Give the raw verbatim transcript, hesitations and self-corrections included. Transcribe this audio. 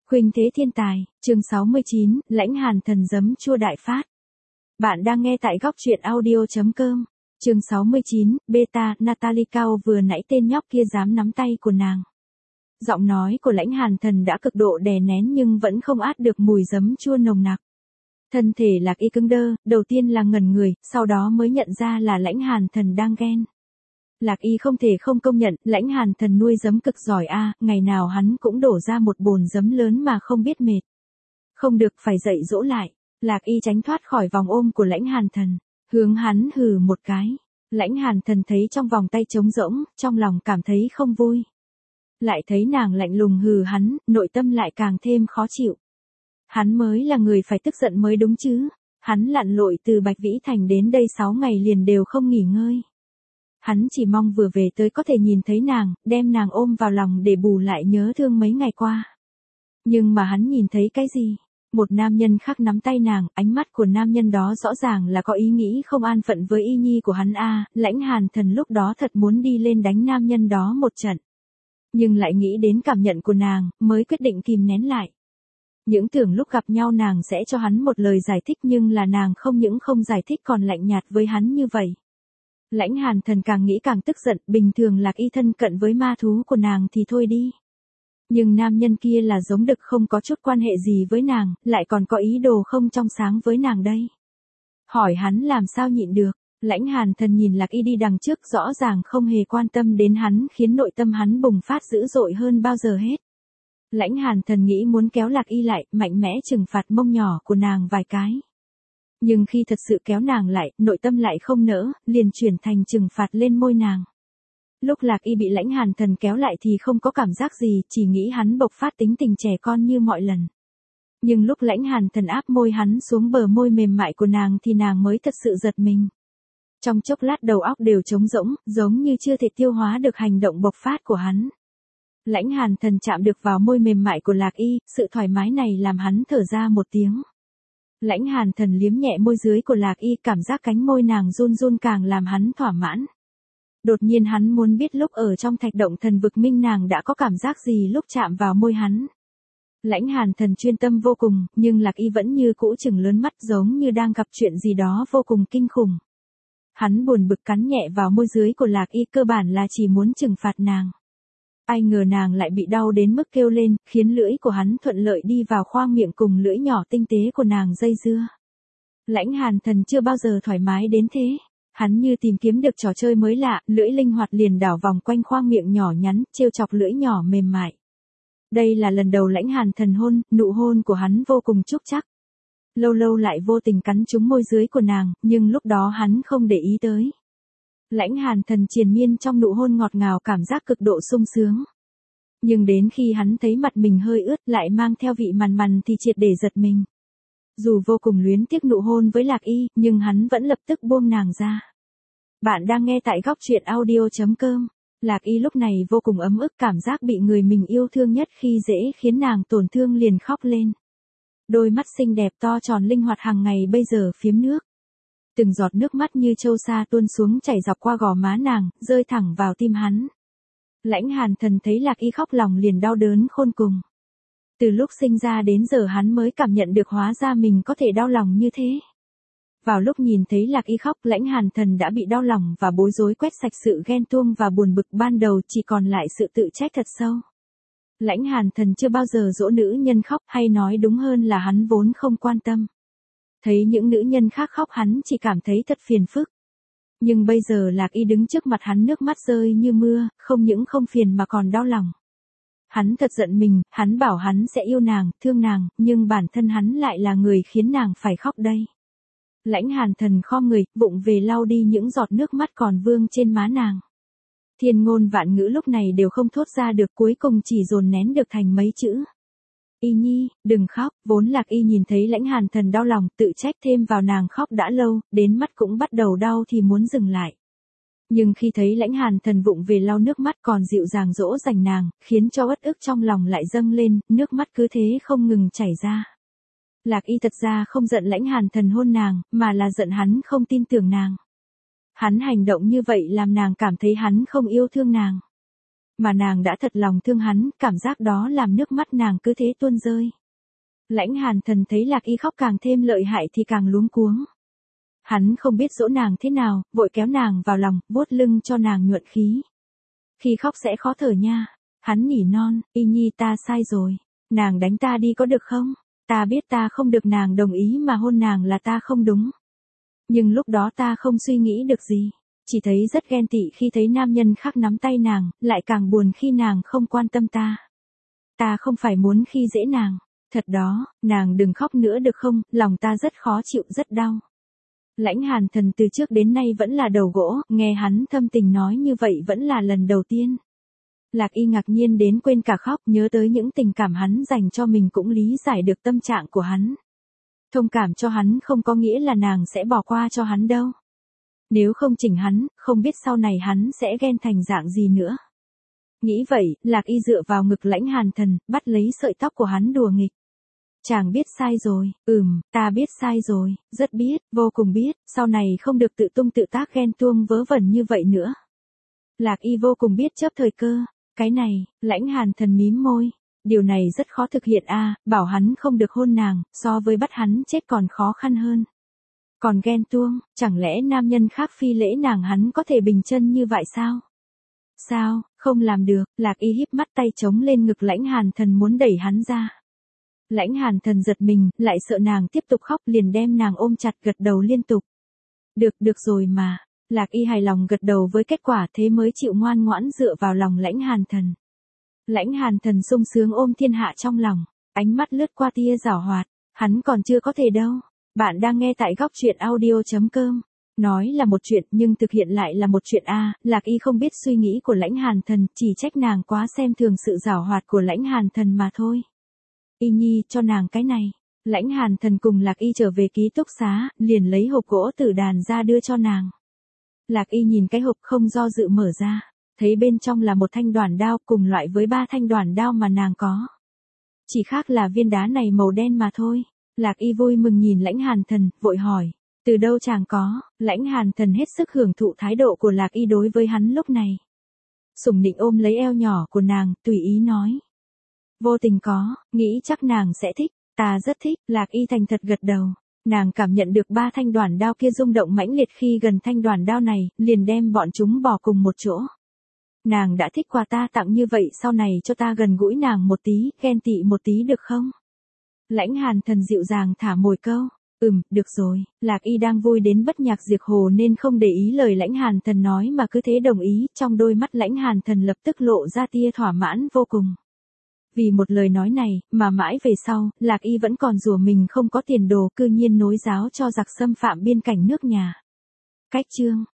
Khuynh thế thiên tài, chương sáu mươi chín, lãnh hàn thần giấm chua đại phát. Bạn đang nghe tại góc truyện audio chấm com. Chương sáu mươi chín, beta, Natalie Cao vừa nãy tên nhóc kia dám nắm tay của nàng. Giọng nói của lãnh hàn thần đã cực độ đè nén nhưng vẫn không át được mùi giấm chua nồng nặc. Thân thể Lạc Y cứng đơ, đầu tiên là ngẩn người, sau đó mới nhận ra là lãnh hàn thần đang ghen. Lạc Y không thể không công nhận, lãnh hàn thần nuôi giấm cực giỏi a, ngày nào hắn cũng đổ ra một bồn giấm lớn mà không biết mệt. Không được, phải dạy dỗ lại. Lạc Y tránh thoát khỏi vòng ôm của lãnh hàn thần, hướng hắn hừ một cái. Lãnh hàn thần thấy trong vòng tay trống rỗng, trong lòng cảm thấy không vui. Lại thấy nàng lạnh lùng hừ hắn, nội tâm lại càng thêm khó chịu. Hắn mới là người phải tức giận mới đúng chứ. Hắn lặn lội từ Bạch Vĩ Thành đến đây sáu ngày liền đều không nghỉ ngơi. Hắn chỉ mong vừa về tới có thể nhìn thấy nàng, đem nàng ôm vào lòng để bù lại nhớ thương mấy ngày qua. Nhưng mà hắn nhìn thấy cái gì? Một nam nhân khác nắm tay nàng, ánh mắt của nam nhân đó rõ ràng là có ý nghĩ không an phận với y nhi của hắn a. Lãnh hàn thần lúc đó thật muốn đi lên đánh nam nhân đó một trận. Nhưng lại nghĩ đến cảm nhận của nàng, mới quyết định kìm nén lại. Những tưởng lúc gặp nhau nàng sẽ cho hắn một lời giải thích nhưng là nàng không những không giải thích còn lạnh nhạt với hắn như vậy. Lãnh hàn thần càng nghĩ càng tức giận, bình thường Lạc Y thân cận với ma thú của nàng thì thôi đi. Nhưng nam nhân kia là giống đực không có chút quan hệ gì với nàng, lại còn có ý đồ không trong sáng với nàng đây. Hỏi hắn làm sao nhịn được, lãnh hàn thần nhìn Lạc Y đi đằng trước rõ ràng không hề quan tâm đến hắn khiến nội tâm hắn bùng phát dữ dội hơn bao giờ hết. Lãnh hàn thần nghĩ muốn kéo Lạc Y lại, mạnh mẽ trừng phạt mông nhỏ của nàng vài cái. Nhưng khi thật sự kéo nàng lại, nội tâm lại không nỡ, liền chuyển thành trừng phạt lên môi nàng. Lúc Lạc Y bị lãnh hàn thần kéo lại thì không có cảm giác gì, chỉ nghĩ hắn bộc phát tính tình trẻ con như mọi lần. Nhưng lúc lãnh hàn thần áp môi hắn xuống bờ môi mềm mại của nàng thì nàng mới thật sự giật mình. Trong chốc lát đầu óc đều trống rỗng, giống như chưa thể tiêu hóa được hành động bộc phát của hắn. Lãnh hàn thần chạm được vào môi mềm mại của Lạc Y, sự thoải mái này làm hắn thở ra một tiếng. Lãnh hàn thần liếm nhẹ môi dưới của Lạc Y, cảm giác cánh môi nàng run run càng làm hắn thỏa mãn. Đột nhiên hắn muốn biết lúc ở trong thạch động thần vực minh nàng đã có cảm giác gì lúc chạm vào môi hắn. Lãnh hàn thần chuyên tâm vô cùng, nhưng Lạc Y vẫn như cũ chừng lớn mắt giống như đang gặp chuyện gì đó vô cùng kinh khủng. Hắn buồn bực cắn nhẹ vào môi dưới của Lạc Y, cơ bản là chỉ muốn trừng phạt nàng. Ai ngờ nàng lại bị đau đến mức kêu lên, khiến lưỡi của hắn thuận lợi đi vào khoang miệng cùng lưỡi nhỏ tinh tế của nàng dây dưa. Lãnh hàn thần chưa bao giờ thoải mái đến thế. Hắn như tìm kiếm được trò chơi mới lạ, lưỡi linh hoạt liền đảo vòng quanh khoang miệng nhỏ nhắn, trêu chọc lưỡi nhỏ mềm mại. Đây là lần đầu lãnh hàn thần hôn, nụ hôn của hắn vô cùng trúc chắc. Lâu lâu lại vô tình cắn trúng môi dưới của nàng, nhưng lúc đó hắn không để ý tới. Lãnh hàn thần triền miên trong nụ hôn ngọt ngào, cảm giác cực độ sung sướng. Nhưng đến khi hắn thấy mặt mình hơi ướt lại mang theo vị mằn mằn thì triệt để giật mình. Dù vô cùng luyến tiếc nụ hôn với Lạc Y, nhưng hắn vẫn lập tức buông nàng ra. Bạn đang nghe tại góc truyện audio chấm com. Lạc Y lúc này vô cùng ấm ức, cảm giác bị người mình yêu thương nhất khi dễ khiến nàng tổn thương liền khóc lên. Đôi mắt xinh đẹp to tròn linh hoạt hàng ngày bây giờ phiếm nước. Từng giọt nước mắt như châu sa tuôn xuống chảy dọc qua gò má nàng, rơi thẳng vào tim hắn. Lãnh hàn thần thấy Lạc Y khóc lòng liền đau đớn khôn cùng. Từ lúc sinh ra đến giờ hắn mới cảm nhận được hóa ra mình có thể đau lòng như thế. Vào lúc nhìn thấy Lạc Y khóc, lãnh hàn thần đã bị đau lòng và bối rối quét sạch sự ghen tuông và buồn bực ban đầu, chỉ còn lại sự tự trách thật sâu. Lãnh hàn thần chưa bao giờ dỗ nữ nhân khóc, hay nói đúng hơn là hắn vốn không quan tâm. Thấy những nữ nhân khác khóc hắn chỉ cảm thấy thật phiền phức. Nhưng bây giờ Lạc Y đứng trước mặt hắn nước mắt rơi như mưa, không những không phiền mà còn đau lòng. Hắn thật giận mình, hắn bảo hắn sẽ yêu nàng, thương nàng, nhưng bản thân hắn lại là người khiến nàng phải khóc đây. Lãnh hàn thần khom người, vụng về lau đi những giọt nước mắt còn vương trên má nàng. Thiên ngôn vạn ngữ lúc này đều không thốt ra được, cuối cùng chỉ dồn nén được thành mấy chữ. Y nhi, đừng khóc. Vốn Lạc Y nhìn thấy lãnh hàn thần đau lòng, tự trách thêm vào nàng khóc đã lâu, đến mắt cũng bắt đầu đau thì muốn dừng lại. Nhưng khi thấy lãnh hàn thần vụng về lau nước mắt còn dịu dàng dỗ dành nàng, khiến cho uất ức trong lòng lại dâng lên, nước mắt cứ thế không ngừng chảy ra. Lạc Y thật ra không giận lãnh hàn thần hôn nàng, mà là giận hắn không tin tưởng nàng. Hắn hành động như vậy làm nàng cảm thấy hắn không yêu thương nàng. Mà nàng đã thật lòng thương hắn, cảm giác đó làm nước mắt nàng cứ thế tuôn rơi. Lãnh Hàn Thần thấy Lạc Y khóc càng thêm lợi hại thì càng luống cuống. Hắn không biết dỗ nàng thế nào, vội kéo nàng vào lòng, vuốt lưng cho nàng nhuận khí. Khi khóc sẽ khó thở nha. Hắn nỉ non, Y Nhi ta sai rồi. Nàng đánh ta đi có được không? Ta biết ta không được nàng đồng ý mà hôn nàng là ta không đúng. Nhưng lúc đó ta không suy nghĩ được gì. Chỉ thấy rất ghen tị khi thấy nam nhân khác nắm tay nàng, lại càng buồn khi nàng không quan tâm ta. Ta không phải muốn khi dễ nàng. Thật đó, nàng đừng khóc nữa được không, lòng ta rất khó chịu rất đau. Lãnh Hàn Thần từ trước đến nay vẫn là đầu gỗ, nghe hắn thâm tình nói như vậy vẫn là lần đầu tiên. Lạc Y ngạc nhiên đến quên cả khóc, nhớ tới những tình cảm hắn dành cho mình cũng lý giải được tâm trạng của hắn. Thông cảm cho hắn không có nghĩa là nàng sẽ bỏ qua cho hắn đâu. Nếu không chỉnh hắn, không biết sau này hắn sẽ ghen thành dạng gì nữa. Nghĩ vậy, Lạc Y dựa vào ngực Lãnh Hàn Thần, bắt lấy sợi tóc của hắn đùa nghịch. Chàng biết sai rồi, ừm, ta biết sai rồi, rất biết, vô cùng biết, sau này không được tự tung tự tác ghen tuông vớ vẩn như vậy nữa. Lạc Y vô cùng biết chớp thời cơ, cái này, Lãnh Hàn Thần mím môi, điều này rất khó thực hiện a, bảo hắn không được hôn nàng, so với bắt hắn chết còn khó khăn hơn. Còn ghen tuông, chẳng lẽ nam nhân khác phi lễ nàng hắn có thể bình chân như vậy sao? Sao, không làm được, Lạc Y híp mắt tay chống lên ngực Lãnh Hàn Thần muốn đẩy hắn ra. Lãnh Hàn Thần giật mình, lại sợ nàng tiếp tục khóc liền đem nàng ôm chặt gật đầu liên tục. Được, được rồi mà. Lạc Y hài lòng gật đầu với kết quả thế mới chịu ngoan ngoãn dựa vào lòng Lãnh Hàn Thần. Lãnh Hàn Thần sung sướng ôm thiên hạ trong lòng, ánh mắt lướt qua tia giảo hoạt, hắn còn chưa có thể đâu. Bạn đang nghe tại góc truyện audio chấm com. Nói là một chuyện nhưng thực hiện lại là một chuyện a. Lạc Y không biết suy nghĩ của Lãnh Hàn Thần, chỉ trách nàng quá xem thường sự giảo hoạt của Lãnh Hàn Thần mà thôi. Y Nhi cho nàng cái này. Lãnh Hàn Thần cùng Lạc Y trở về ký túc xá, liền lấy hộp gỗ tử đàn ra đưa cho nàng. Lạc Y nhìn cái hộp không do dự mở ra, thấy bên trong là một thanh đoản đao cùng loại với ba thanh đoản đao mà nàng có. Chỉ khác là viên đá này màu đen mà thôi. Lạc Y vui mừng nhìn Lãnh Hàn Thần, vội hỏi, từ đâu chàng có? Lãnh Hàn Thần hết sức hưởng thụ thái độ của Lạc Y đối với hắn lúc này. Sủng nịnh ôm lấy eo nhỏ của nàng, tùy ý nói. Vô tình có, nghĩ chắc nàng sẽ thích, ta rất thích, Lạc Y thành thật gật đầu. Nàng cảm nhận được ba thanh đoản đao kia rung động mãnh liệt khi gần thanh đoản đao này, liền đem bọn chúng bỏ cùng một chỗ. Nàng đã thích quà ta tặng như vậy, sau này cho ta gần gũi nàng một tí, ghen tị một tí được không? Lãnh Hàn Thần dịu dàng thả mồi câu. Ừm, được rồi. Lạc Y đang vui đến bất nhạc diệt hồ nên không để ý lời Lãnh Hàn Thần nói mà cứ thế đồng ý, trong đôi mắt Lãnh Hàn Thần lập tức lộ ra tia thỏa mãn vô cùng. Vì một lời nói này, mà mãi về sau, Lạc Y vẫn còn rủa mình không có tiền đồ, cư nhiên nối giáo cho giặc xâm phạm biên cảnh nước nhà. Cách chương